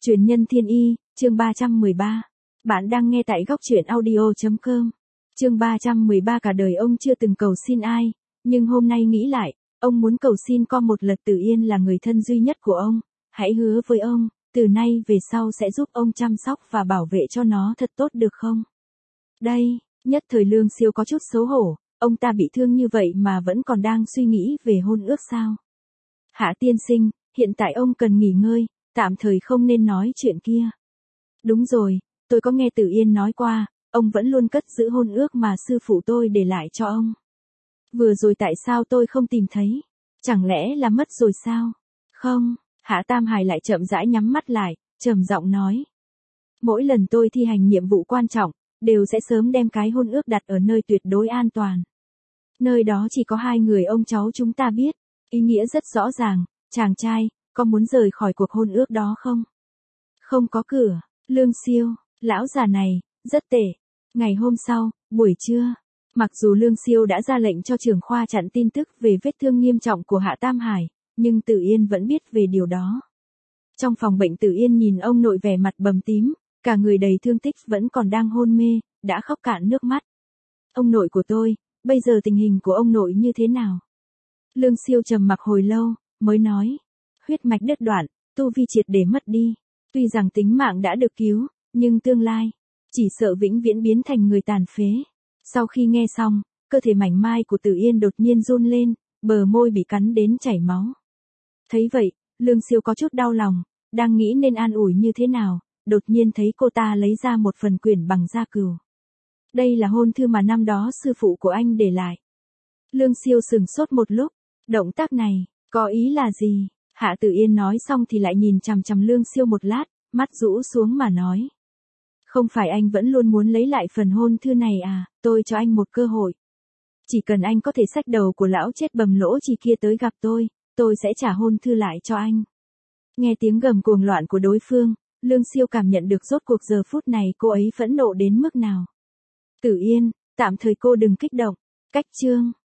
Truyền nhân thiên y, chương 313. Bạn đang nghe tại góc truyện audio.com. Chương 313 cả đời ông chưa từng cầu xin ai, nhưng hôm nay nghĩ lại, ông muốn cầu xin con một lần. Tử Yên là người thân duy nhất của ông, hãy hứa với ông, từ nay về sau sẽ giúp ông chăm sóc và bảo vệ cho nó thật tốt được không? Đây, nhất thời Lương Siêu có chút xấu hổ, ông ta bị thương như vậy mà vẫn còn đang suy nghĩ về hôn ước sao? Hạ tiên sinh, hiện tại ông cần nghỉ ngơi, tạm thời không nên nói chuyện kia. Đúng rồi, tôi có nghe Tử Yên nói qua, ông vẫn luôn cất giữ hôn ước mà sư phụ tôi để lại cho ông. Vừa rồi tại sao tôi không tìm thấy? Chẳng lẽ là mất rồi sao? Không, Hạ Tam Hải lại chậm rãi nhắm mắt lại, trầm giọng nói. Mỗi lần tôi thi hành nhiệm vụ quan trọng, đều sẽ sớm đem cái hôn ước đặt ở nơi tuyệt đối an toàn. Nơi đó chỉ có hai người ông cháu chúng ta biết, ý nghĩa rất rõ ràng, chàng trai, có muốn rời khỏi cuộc hôn ước đó không? Không có cửa, Lương Siêu, lão già này, rất tệ. Ngày hôm sau, buổi trưa, mặc dù Lương Siêu đã ra lệnh cho trưởng khoa chặn tin tức về vết thương nghiêm trọng của Hạ Tam Hải, nhưng Tử Yên vẫn biết về điều đó. Trong phòng bệnh Tử Yên nhìn ông nội vẻ mặt bầm tím, cả người đầy thương tích vẫn còn đang hôn mê, đã khóc cạn nước mắt. Ông nội của tôi, bây giờ tình hình của ông nội như thế nào? Lương Siêu trầm mặc hồi lâu, mới nói. Huyết mạch đứt đoạn, tu vi triệt để mất đi. Tuy rằng tính mạng đã được cứu, nhưng tương lai, chỉ sợ vĩnh viễn biến thành người tàn phế. Sau khi nghe xong, cơ thể mảnh mai của Tử Yên đột nhiên run lên, bờ môi bị cắn đến chảy máu. Thấy vậy, Lương Siêu có chút đau lòng, đang nghĩ nên an ủi như thế nào, đột nhiên thấy cô ta lấy ra một phần quyển bằng da cừu. Đây là hôn thư mà năm đó sư phụ của anh để lại. Lương Siêu sừng sốt một lúc, động tác này, có ý là gì? Hạ Tử Yên nói xong thì lại nhìn chằm chằm Lương Siêu một lát, mắt rũ xuống mà nói. Không phải anh vẫn luôn muốn lấy lại phần hôn thư này à, tôi cho anh một cơ hội. Chỉ cần anh có thể xách đầu của lão chết bầm lỗ chi kia tới gặp tôi sẽ trả hôn thư lại cho anh. Nghe tiếng gầm cuồng loạn của đối phương, Lương Siêu cảm nhận được rốt cuộc giờ phút này cô ấy phẫn nộ đến mức nào. Tử Yên, tạm thời cô đừng kích động, cách chương.